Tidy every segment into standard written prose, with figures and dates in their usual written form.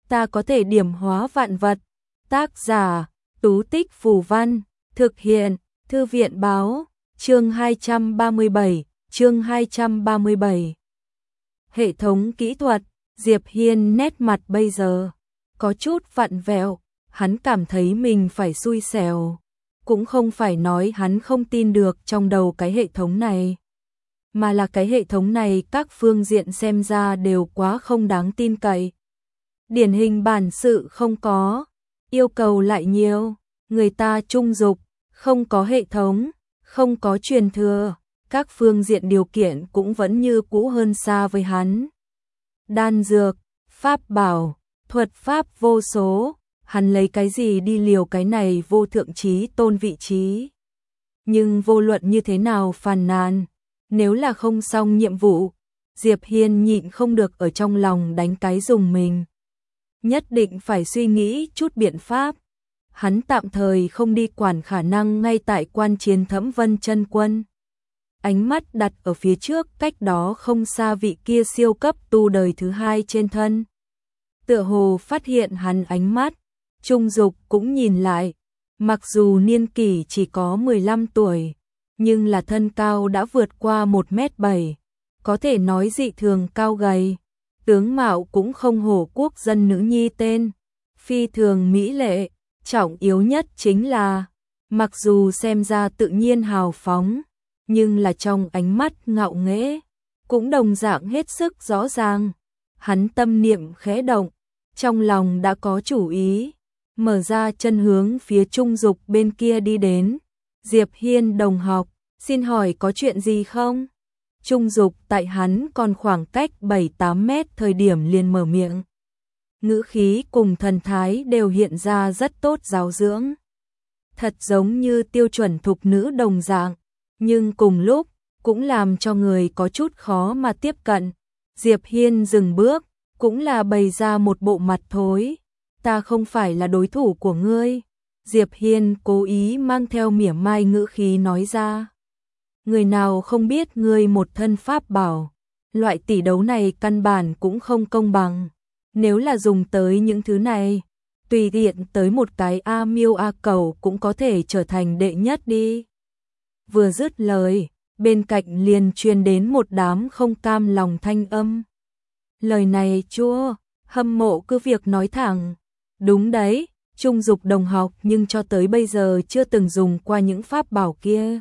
ta có thể điểm hóa vạn vật. Tác giả, Tú Tích Phù Văn, thực hiện, Thư viện Báo, chương 237, chương 237. Hệ thống kỹ thuật, Diệp Hiên nét mặt bây giờ có chút vặn vẹo, hắn cảm thấy mình phải xui xẻo. Cũng không phải nói hắn không tin được trong đầu cái hệ thống này, mà là cái hệ thống này các phương diện xem ra đều quá không đáng tin cậy. Điển hình bản sự không có, yêu cầu lại nhiều, người ta trung dục, không có hệ thống, không có truyền thừa, các phương diện điều kiện cũng vẫn như cũ hơn xa với hắn. Đan dược, pháp bảo, thuật pháp vô số, hắn lấy cái gì đi liều cái này vô thượng trí tôn vị trí. Nhưng vô luận như thế nào phàn nàn, nếu là không xong nhiệm vụ, Diệp Hiên nhịn không được ở trong lòng đánh cái dùng mình. Nhất định phải suy nghĩ chút biện pháp. Hắn tạm thời không đi quản khả năng ngay tại quan chiến Thẩm Vân chân quân. Ánh mắt đặt ở phía trước cách đó không xa vị kia siêu cấp tu đời thứ hai trên thân. Tựa hồ phát hiện hắn ánh mắt, Trung Dục cũng nhìn lại. Mặc dù niên kỷ chỉ có 15 tuổi, nhưng là thân cao đã vượt qua 1m7, có thể nói dị thường cao gầy. Tướng mạo cũng không hổ quốc dân nữ nhi tên, phi thường mỹ lệ, trọng yếu nhất chính là, mặc dù xem ra tự nhiên hào phóng, nhưng là trong ánh mắt ngạo nghễ, cũng đồng dạng hết sức rõ ràng. Hắn tâm niệm khẽ động, trong lòng đã có chủ ý, mở ra chân hướng phía Trung Dục bên kia đi đến. Diệp Hiên đồng học, xin hỏi có chuyện gì không? Trung Dục tại hắn còn khoảng cách 7-8 mét thời điểm liền mở miệng. Ngữ khí cùng thần thái đều hiện ra rất tốt giáo dưỡng. Thật giống như tiêu chuẩn thục nữ đồng dạng, nhưng cùng lúc cũng làm cho người có chút khó mà tiếp cận. Diệp Hiên dừng bước, cũng là bày ra một bộ mặt thối. Ta không phải là đối thủ của ngươi. Diệp Hiên cố ý mang theo mỉa mai ngữ khí nói ra. Người nào không biết ngươi một thân pháp bảo, loại tỷ đấu này căn bản cũng không công bằng. Nếu là dùng tới những thứ này, tùy tiện tới một cái A Miêu A Cầu cũng có thể trở thành đệ nhất đi. Vừa dứt lời, bên cạnh liền truyền đến một đám không cam lòng thanh âm. Lời này chua, hâm mộ cứ việc nói thẳng. Đúng đấy, Trung Dục đồng học nhưng cho tới bây giờ chưa từng dùng qua những pháp bảo kia.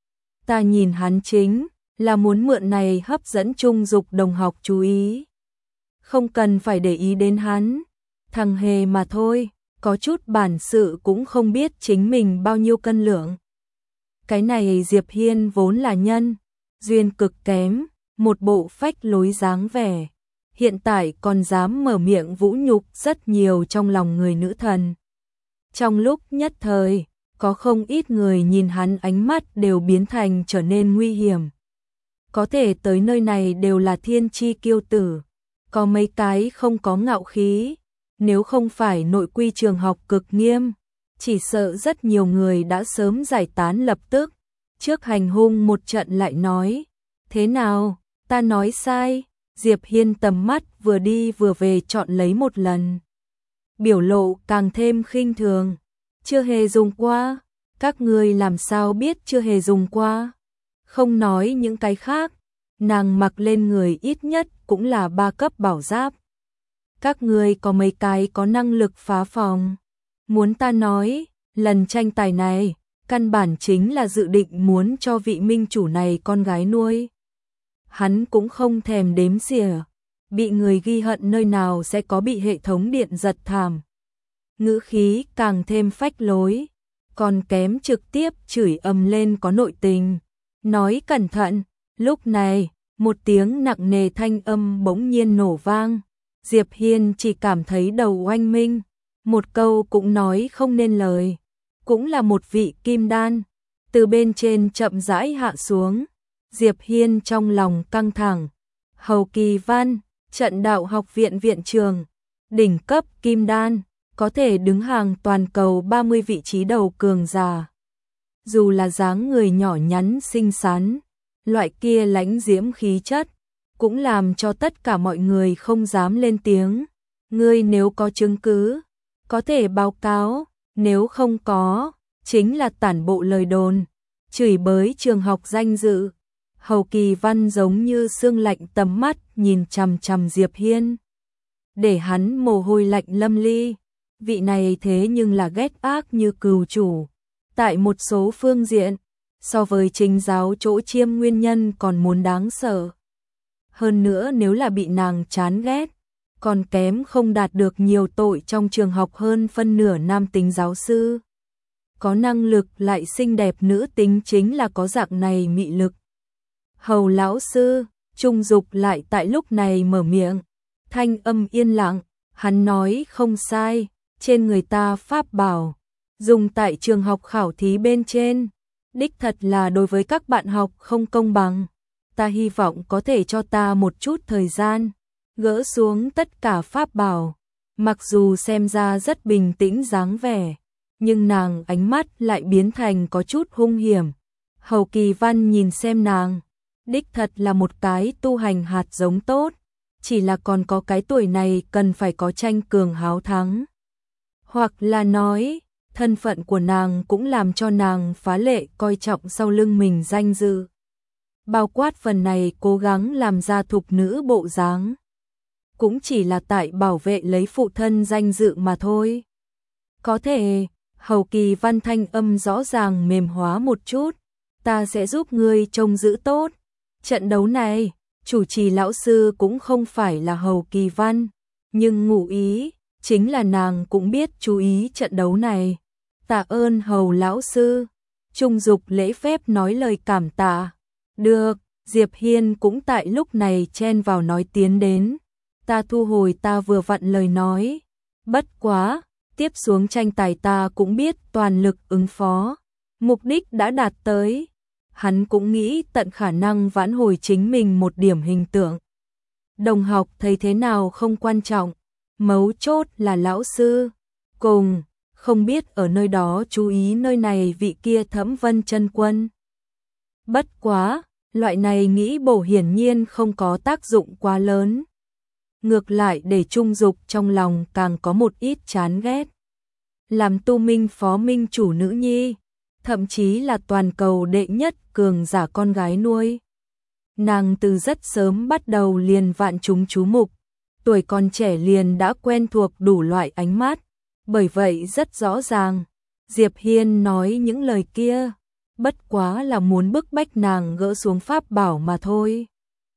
Ta nhìn hắn chính là muốn mượn này hấp dẫn Trung Dục đồng học chú ý. Không cần phải để ý đến hắn, thằng hề mà thôi, có chút bản sự cũng không biết chính mình bao nhiêu cân lượng. Cái này Diệp Hiên vốn là nhân duyên cực kém, một bộ phách lối dáng vẻ, hiện tại còn dám mở miệng vũ nhục rất nhiều trong lòng người nữ thần. Trong lúc nhất thời, có không ít người nhìn hắn ánh mắt đều biến thành trở nên nguy hiểm. Có thể tới nơi này đều là thiên chi kiêu tử, có mấy cái không có ngạo khí, nếu không phải nội quy trường học cực nghiêm, chỉ sợ rất nhiều người đã sớm giải tán lập tức. Trước hành hung một trận lại nói, thế nào, ta nói sai. Diệp Hiên tầm mắt vừa đi vừa về chọn lấy một lần. Biểu lộ càng thêm khinh thường, chưa hề dùng qua, các ngươi làm sao biết chưa hề dùng qua. Không nói những cái khác, nàng mặc lên người ít nhất cũng là 3 cấp bảo giáp. Các ngươi có mấy cái có năng lực phá phòng. Muốn ta nói, lần tranh tài này, căn bản chính là dự định muốn cho vị minh chủ này con gái nuôi. Hắn cũng không thèm đếm xỉa, bị người ghi hận nơi nào sẽ có bị hệ thống điện giật thảm. Ngữ khí càng thêm phách lối, còn kém trực tiếp chửi ầm lên có nội tình. Nói cẩn thận, lúc này, một tiếng nặng nề thanh âm bỗng nhiên nổ vang. Diệp Hiên chỉ cảm thấy đầu oanh minh, một câu cũng nói không nên lời. Cũng là một vị kim đan, từ bên trên chậm rãi hạ xuống. Diệp Hiên trong lòng căng thẳng. Hầu Kỳ Văn, trận đạo học viện viện trường, đỉnh cấp kim đan, có thể đứng hàng toàn cầu 30 vị trí đầu cường giả. Dù là dáng người nhỏ nhắn xinh xắn, loại kia lãnh diễm khí chất, cũng làm cho tất cả mọi người không dám lên tiếng. Ngươi nếu có chứng cứ, có thể báo cáo, nếu không có, chính là tản bộ lời đồn, chửi bới trường học danh dự. Hầu Kỳ Văn giống như sương lạnh tầm mắt nhìn chằm chằm Diệp Hiên, để hắn mồ hôi lạnh lâm ly. Vị này thế nhưng là ghét ác như cừu chủ. Tại một số phương diện, so với Chính giáo chỗ chiêm nguyên nhân còn muốn đáng sợ. Hơn nữa nếu là bị nàng chán ghét, còn kém không đạt được nhiều tội trong trường học hơn phân nửa nam tính giáo sư. Có năng lực lại xinh đẹp nữ tính chính là có dạng này mị lực. Hầu lão sư, Trung Dục lại tại lúc này mở miệng, thanh âm yên lặng, hắn nói không sai, trên người ta pháp bảo, dùng tại trường học khảo thí bên trên, đích thật là đối với các bạn học không công bằng. Ta hy vọng có thể cho ta một chút thời gian, gỡ xuống tất cả pháp bảo. Mặc dù xem ra rất bình tĩnh dáng vẻ, nhưng nàng ánh mắt lại biến thành có chút hung hiểm. Hầu Kỳ Văn nhìn xem nàng, đích thật là một cái tu hành hạt giống tốt, chỉ là còn có cái tuổi này cần phải có tranh cường háo thắng. Hoặc là nói, thân phận của nàng cũng làm cho nàng phá lệ coi trọng sau lưng mình danh dự. Bao quát phần này cố gắng làm ra thục nữ bộ dáng, cũng chỉ là tại bảo vệ lấy phụ thân danh dự mà thôi. Có thể, Hầu Kỳ Văn thanh âm rõ ràng mềm hóa một chút, ta sẽ giúp ngươi trông giữ tốt. Trận đấu này, chủ trì lão sư cũng không phải là Hầu Kỳ Văn, nhưng ngụ ý, chính là nàng cũng biết chú ý trận đấu này. Tạ ơn Hầu lão sư. Trung Dục lễ phép nói lời cảm tạ. Được, Diệp Hiên cũng tại lúc này chen vào nói tiến đến. Ta thu hồi ta vừa vặn lời nói. Bất quá, tiếp xuống tranh tài ta cũng biết toàn lực ứng phó. Mục đích đã đạt tới. Hắn cũng nghĩ tận khả năng vãn hồi chính mình một điểm hình tượng. Đồng học thấy thế nào không quan trọng, mấu chốt là lão sư. Cùng, không biết ở nơi đó chú ý nơi này vị kia Thẩm Vân chân quân. Bất quá, loại này nghĩ bổ hiển nhiên không có tác dụng quá lớn. Ngược lại để Trung Dục trong lòng càng có một ít chán ghét. Làm tu minh phó minh chủ nữ nhi, thậm chí là toàn cầu đệ nhất cường giả con gái nuôi. Nàng từ rất sớm bắt đầu liền vạn chúng chú mục, tuổi còn trẻ liền đã quen thuộc đủ loại ánh mắt, bởi vậy rất rõ ràng, Diệp Hiên nói những lời kia, bất quá là muốn bức bách nàng gỡ xuống pháp bảo mà thôi.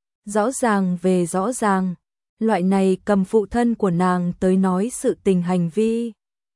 Rõ ràng về rõ ràng, loại này cầm phụ thân của nàng tới nói sự tình hành vi.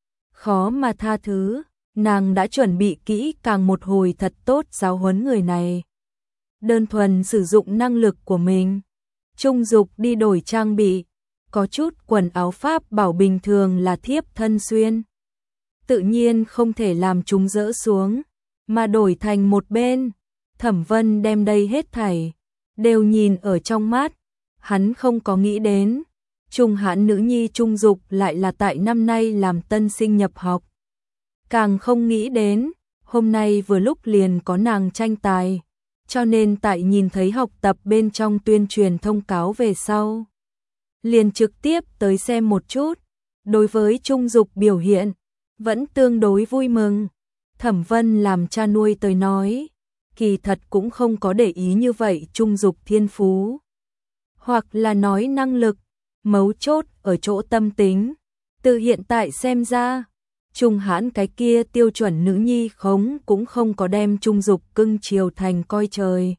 Khó mà tha thứ. Nàng đã chuẩn bị kỹ càng một hồi thật tốt giáo huấn người này. Đơn thuần sử dụng năng lực của mình. Trung Dục đi đổi trang bị. Có chút quần áo pháp bảo bình thường là thiếp thân xuyên. Tự nhiên không thể làm chúng rỡ xuống. Mà đổi thành một bên. Thẩm Vân đem đây hết thảy. Đều nhìn ở trong mắt. Hắn không có nghĩ đến. Trung hãn nữ nhi Trung Dục lại là tại năm nay làm tân sinh nhập học. Càng không nghĩ đến, hôm nay vừa lúc liền có nàng tranh tài, cho nên tại nhìn thấy học tập bên trong tuyên truyền thông cáo về sau. Liền trực tiếp tới xem một chút, đối với Trung Dục biểu hiện, vẫn tương đối vui mừng. Thẩm Vân làm cha nuôi tới nói, kỳ thật cũng không có để ý như vậy Trung Dục thiên phú. Hoặc là nói năng lực, mấu chốt ở chỗ tâm tính, từ hiện tại xem ra. Trung hãn cái kia tiêu chuẩn nữ nhi khống cũng không có đem Trung Dục cưng chiều thành coi trời.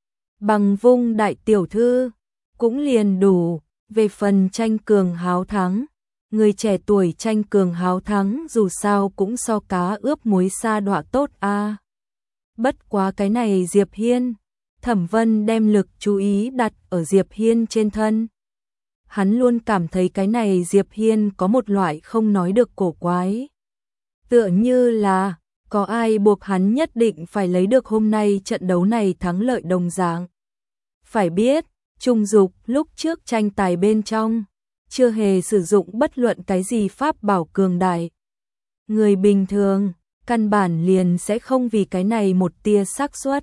Bằng vung đại tiểu thư, cũng liền đủ. Về phần tranh cường háo thắng, người trẻ tuổi tranh cường háo thắng dù sao cũng so cá ướp muối sa đọa tốt a. Bất quá cái này Diệp Hiên, Thẩm Vân đem lực chú ý đặt ở Diệp Hiên trên thân. Hắn luôn cảm thấy cái này Diệp Hiên có một loại không nói được cổ quái. Tựa như là, có ai buộc hắn nhất định phải lấy được hôm nay trận đấu này thắng lợi đồng dạng. Phải biết, Trung Dục lúc trước tranh tài bên trong, chưa hề sử dụng bất luận cái gì pháp bảo cường đại. Người bình thường, căn bản liền sẽ không vì cái này một tia xác suất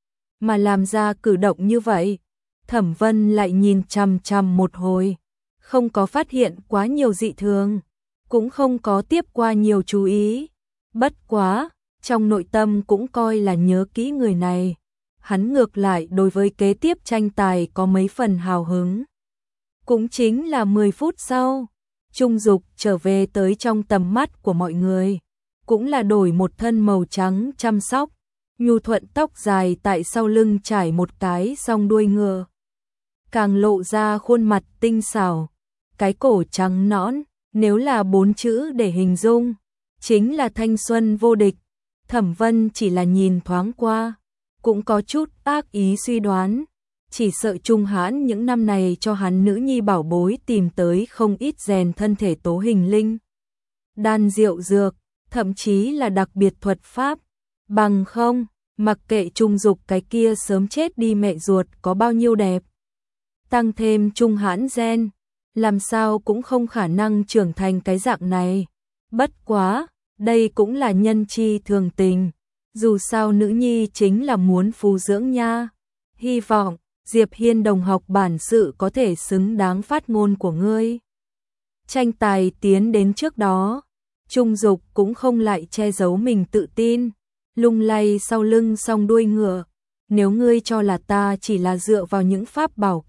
mà làm ra cử động như vậy. Thẩm Vân lại nhìn chằm chằm một hồi, không có phát hiện quá nhiều dị thường, cũng không có tiếp qua nhiều chú ý. Bất quá, trong nội tâm cũng coi là nhớ kỹ người này. Hắn ngược lại đối với kế tiếp tranh tài có mấy phần hào hứng. Cũng chính là 10 phút sau, Trung Dục trở về tới trong tầm mắt của mọi người. Cũng là đổi một thân màu trắng chăm sóc, nhu thuận tóc dài tại sau lưng trải một cái song đuôi ngựa. Càng lộ ra khuôn mặt tinh xảo, cái cổ trắng nõn, nếu là 4 chữ để hình dung, chính là thanh xuân vô địch. Thẩm Vân chỉ là nhìn thoáng qua, cũng có chút ác ý suy đoán, chỉ sợ Trung Hãn những năm này cho hắn nữ nhi bảo bối tìm tới không ít rèn thân thể tố hình linh, đan diệu dược, thậm chí là đặc biệt thuật pháp, bằng không, mặc kệ Trung Dục cái kia sớm chết đi mẹ ruột có bao nhiêu đẹp. Tăng thêm Trung Hãn gen, làm sao cũng không khả năng trưởng thành cái dạng này. Bất quá, đây cũng là nhân chi thường tình, dù sao nữ nhi chính là muốn phú dưỡng nha. Hy vọng, Diệp Hiên đồng học bản sự có thể xứng đáng phát ngôn của ngươi. Tranh tài tiến đến trước đó, Trung Dục cũng không lại che giấu mình tự tin, lung lay sau lưng song đuôi ngựa. Nếu ngươi cho là ta chỉ là dựa vào những pháp bảo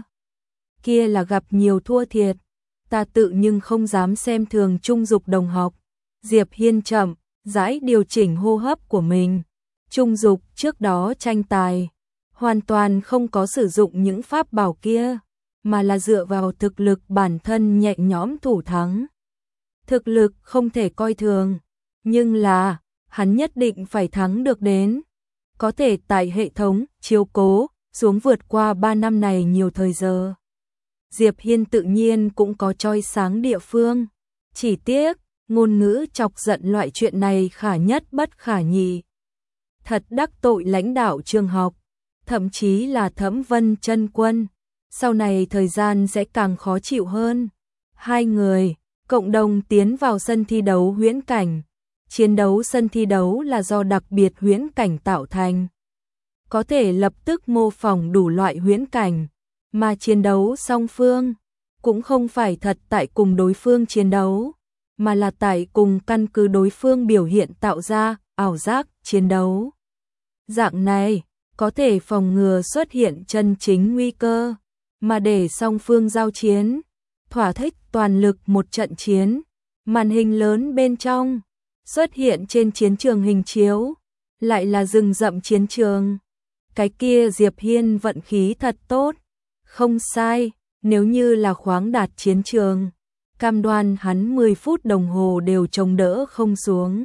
kia là gặp nhiều thua thiệt, ta tự nhưng không dám xem thường Trung Dục đồng học. Diệp Hiên chậm rãi điều chỉnh hô hấp của mình. Trung Dục trước đó tranh tài, hoàn toàn không có sử dụng những pháp bảo kia, mà là dựa vào thực lực bản thân nhẹ nhõm thủ thắng. Thực lực không thể coi thường, nhưng là, hắn nhất định phải thắng được đến. Có thể tại hệ thống, chiếu cố, xuống vượt qua 3 năm này nhiều thời giờ. Diệp Hiên tự nhiên cũng có choi sáng địa phương. Chỉ tiếc, ngôn ngữ chọc giận loại chuyện này khả nhất bất khả nhị. Thật đắc tội lãnh đạo trường học, thậm chí là Thẩm Vân chân quân. Sau này thời gian sẽ càng khó chịu hơn. Hai người cộng đồng tiến vào sân thi đấu huyễn cảnh. Chiến đấu sân thi đấu là do đặc biệt huyễn cảnh tạo thành, có thể lập tức mô phỏng đủ loại huyễn cảnh, mà chiến đấu song phương cũng không phải thật tại cùng đối phương chiến đấu, mà là tại cùng căn cứ đối phương biểu hiện tạo ra ảo giác chiến đấu. Dạng này có thể phòng ngừa xuất hiện chân chính nguy cơ, mà để song phương giao chiến, thỏa thích toàn lực một trận chiến, màn hình lớn bên trong xuất hiện trên chiến trường hình chiếu, lại là rừng rậm chiến trường. Cái kia Diệp Hiên vận khí thật tốt, không sai, nếu như là khoáng đạt chiến trường, cam đoan hắn 10 phút đồng hồ đều chống đỡ không xuống.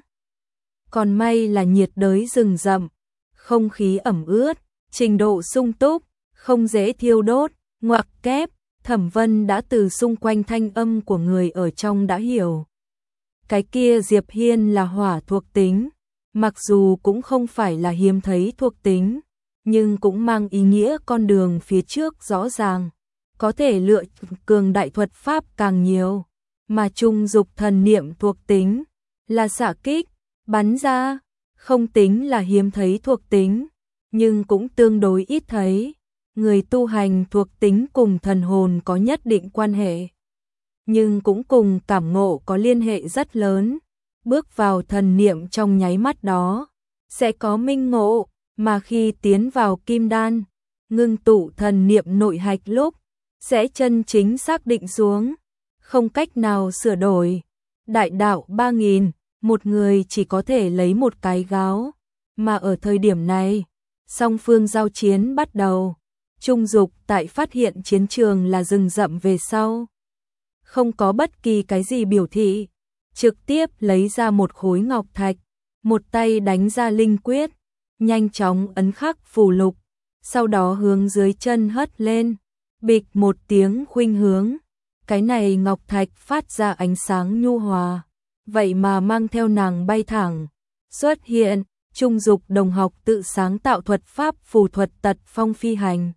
Còn may là nhiệt đới rừng rậm, không khí ẩm ướt, trình độ sung túc, không dễ thiêu đốt, ngoặc kép, Thẩm Vân đã từ xung quanh thanh âm của người ở trong đã hiểu. Cái kia Diệp Hiên là hỏa thuộc tính, mặc dù cũng không phải là hiếm thấy thuộc tính, nhưng cũng mang ý nghĩa con đường phía trước rõ ràng, có thể lựa cường đại thuật pháp càng nhiều, mà Trung Dục thần niệm thuộc tính là xạ kích, bắn ra, không tính là hiếm thấy thuộc tính, nhưng cũng tương đối ít thấy. Người tu hành thuộc tính cùng thần hồn có nhất định quan hệ, nhưng cũng cùng cảm ngộ có liên hệ rất lớn. Bước vào thần niệm trong nháy mắt đó, sẽ có minh ngộ, mà khi tiến vào kim đan, ngưng tụ thần niệm nội hạch lúc, sẽ chân chính xác định xuống, không cách nào sửa đổi. Đại đạo 3000, một người chỉ có thể lấy một cái gáo, mà ở thời điểm này, song phương giao chiến bắt đầu. Trung Dục tại phát hiện chiến trường là rừng rậm về sau, không có bất kỳ cái gì biểu thị, trực tiếp lấy ra một khối ngọc thạch, một tay đánh ra linh quyết, nhanh chóng ấn khắc phù lục, sau đó hướng dưới chân hất lên, bịch một tiếng khuynh hướng. Cái này ngọc thạch phát ra ánh sáng nhu hòa, vậy mà mang theo nàng bay thẳng. Xuất hiện, Trung Dục đồng học tự sáng tạo thuật pháp phù thuật tật phong phi hành.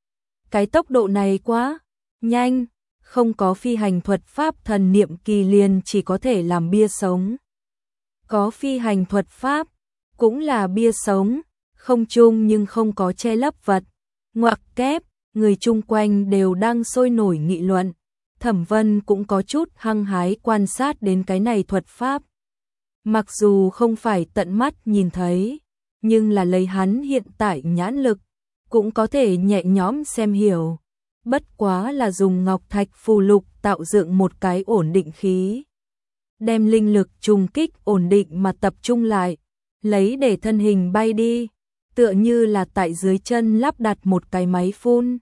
Cái tốc độ này quá nhanh, không có phi hành thuật pháp thần niệm kỳ liền chỉ có thể làm bia sống. Có phi hành thuật pháp, cũng là bia sống, không chung nhưng không có che lấp vật. Ngoặc kép, người chung quanh đều đang sôi nổi nghị luận. Thẩm Vân cũng có chút hăng hái quan sát đến cái này thuật pháp. Mặc dù không phải tận mắt nhìn thấy, nhưng là lấy hắn hiện tại nhãn lực, cũng có thể nhẹ nhõm xem hiểu. Bất quá là dùng ngọc thạch phù lục tạo dựng một cái ổn định khí. Đem linh lực trùng kích ổn định mà tập trung lại, lấy để thân hình bay đi, tựa như là tại dưới chân lắp đặt một cái máy phun.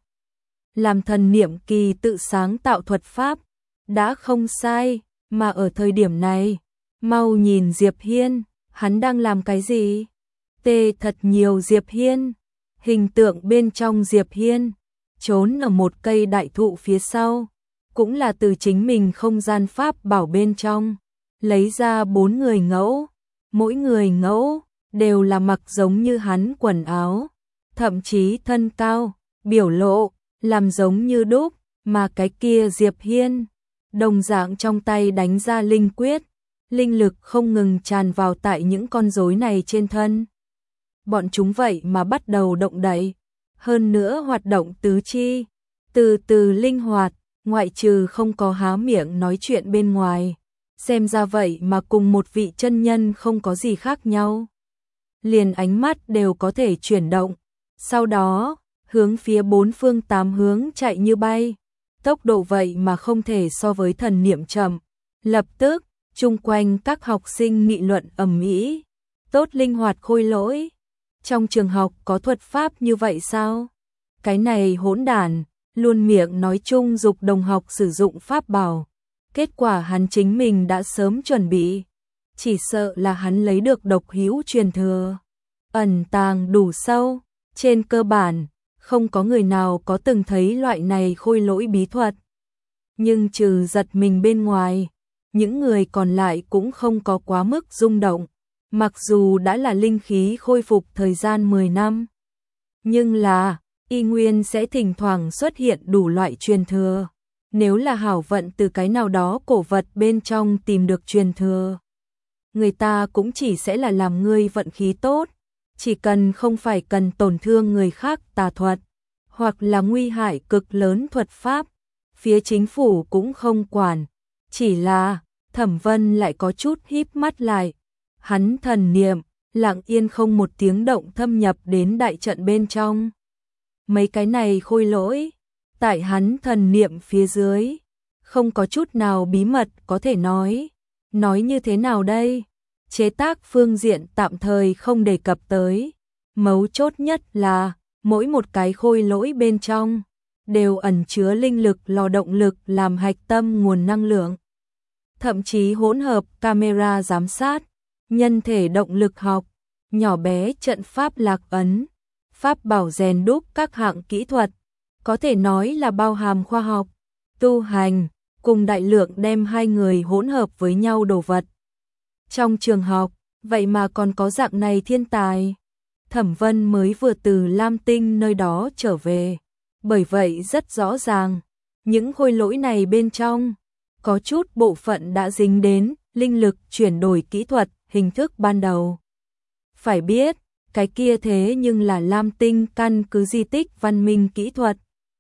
Làm thần niệm kỳ tự sáng tạo thuật pháp, đã không sai, mà ở thời điểm này, mau nhìn Diệp Hiên, hắn đang làm cái gì? Tê thật nhiều Diệp Hiên, hình tượng bên trong Diệp Hiên, trốn ở một cây đại thụ phía sau, cũng là từ chính mình không gian pháp bảo bên trong, lấy ra 4 người ngẫu, mỗi người ngẫu đều là mặc giống như hắn quần áo, thậm chí thân cao, biểu lộ, làm giống như đúc, mà cái kia Diệp Hiên, đồng dạng trong tay đánh ra linh quyết, linh lực không ngừng tràn vào tại những con rối này trên thân. Bọn chúng vậy mà bắt đầu động đậy, hơn nữa hoạt động tứ chi, từ từ linh hoạt, ngoại trừ không có há miệng nói chuyện bên ngoài, xem ra vậy mà cùng một vị chân nhân không có gì khác nhau. Liền ánh mắt đều có thể chuyển động, sau đó, hướng phía 4 phương 8 hướng chạy như bay, tốc độ vậy mà không thể so với thần niệm chậm. Lập tức, chung quanh các học sinh nghị luận ầm ĩ, tốt linh hoạt khôi lỗi. Trong trường học có thuật pháp như vậy sao? Cái này hỗn đản, luôn miệng nói chung dục đồng học sử dụng pháp bảo. Kết quả hắn chính mình đã sớm chuẩn bị. Chỉ sợ là hắn lấy được độc hữu truyền thừa. Ẩn tàng đủ sâu, trên cơ bản, không có người nào có từng thấy loại này khôi lỗi bí thuật. Nhưng trừ giật mình bên ngoài, những người còn lại cũng không có quá mức rung động. Mặc dù đã là linh khí khôi phục thời gian 10 năm, nhưng là, y nguyên sẽ thỉnh thoảng xuất hiện đủ loại truyền thừa. Nếu là hảo vận từ cái nào đó cổ vật bên trong tìm được truyền thừa, người ta cũng chỉ sẽ là làm ngươi vận khí tốt, chỉ cần không phải cần tổn thương người khác tà thuật, hoặc là nguy hại cực lớn thuật pháp, phía chính phủ cũng không quản. Chỉ là, Thẩm Vân lại có chút híp mắt lại. Hắn thần niệm, lặng yên không một tiếng động thâm nhập đến đại trận bên trong. Mấy cái này khôi lỗi, tại hắn thần niệm phía dưới, không có chút nào bí mật có thể nói. Nói như thế nào đây? Chế tác phương diện tạm thời không đề cập tới. Mấu chốt nhất là, mỗi một cái khôi lỗi bên trong, đều ẩn chứa linh lực lò động lực làm hạch tâm nguồn năng lượng. Thậm chí hỗn hợp camera giám sát, nhân thể động lực học, nhỏ bé trận pháp lạc ấn, pháp bảo rèn đúc các hạng kỹ thuật, có thể nói là bao hàm khoa học, tu hành, cùng đại lượng đem hai người hỗn hợp với nhau đồ vật. Trong trường học, vậy mà còn có dạng này thiên tài. Thẩm Vân mới vừa từ Lam Tinh nơi đó trở về, bởi vậy rất rõ ràng, những khôi lỗi này bên trong, có chút bộ phận đã dính đến linh lực chuyển đổi kỹ thuật, hình thức ban đầu. Phải biết, cái kia thế nhưng là Lam Tinh căn cứ di tích văn minh kỹ thuật.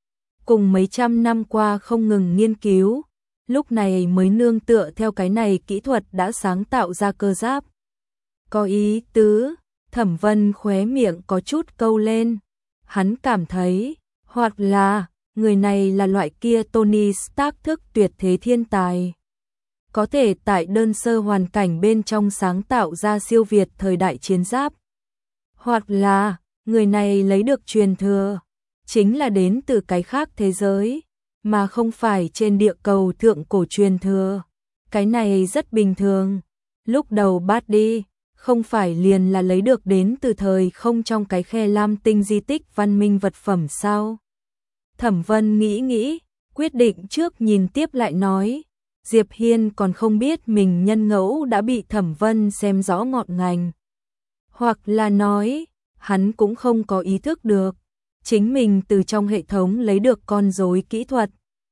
Cùng mấy trăm năm qua không ngừng nghiên cứu, lúc này mới nương tựa theo cái này kỹ thuật đã sáng tạo ra cơ giáp. Có ý tứ, Thẩm Vân khóe miệng có chút câu lên. Hắn cảm thấy, hoặc là, người này là loại kia Tony Stark thức tuyệt thế thiên tài. Có thể tại đơn sơ hoàn cảnh bên trong sáng tạo ra siêu việt thời đại chiến giáp. Hoặc là, người này lấy được truyền thừa, chính là đến từ cái khác thế giới, mà không phải trên địa cầu thượng cổ truyền thừa. Cái này rất bình thường. Lúc đầu bắt đi, không phải liền là lấy được đến từ thời không trong cái khe Lam Tinh di tích văn minh vật phẩm sao? Thẩm Vân nghĩ, quyết định trước nhìn tiếp lại nói. Diệp Hiên còn không biết mình nhân ngẫu đã bị Thẩm Vân xem rõ ngọn ngành. Hoặc là nói, hắn cũng không có ý thức được, chính mình từ trong hệ thống lấy được con rối kỹ thuật.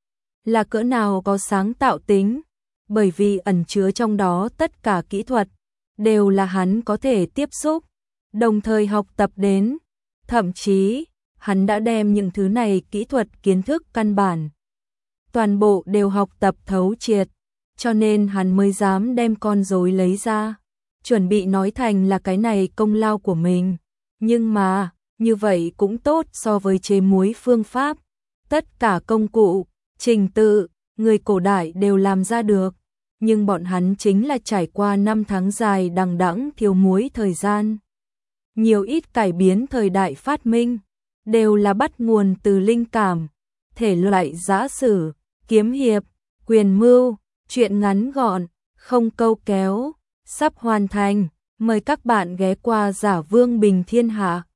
Là cỡ nào có sáng tạo tính, bởi vì ẩn chứa trong đó tất cả kỹ thuật, đều là hắn có thể tiếp xúc, đồng thời học tập đến. Thậm chí, hắn đã đem những thứ này kỹ thuật kiến thức căn bản toàn bộ đều học tập thấu triệt, cho nên hắn mới dám đem con rối lấy ra, chuẩn bị nói thành là cái này công lao của mình. Nhưng mà, như vậy cũng tốt so với chế muối phương pháp. Tất cả công cụ, trình tự, người cổ đại đều làm ra được, nhưng bọn hắn chính là trải qua 5 tháng dài đằng đẵng thiếu muối thời gian. Nhiều ít cải biến thời đại phát minh, đều là bắt nguồn từ linh cảm, thể loại giã sử, kiếm hiệp, quyền mưu, truyện ngắn gọn, không câu kéo, sắp hoàn thành, mời các bạn ghé qua Giả Vương Bình Thiên Hạ.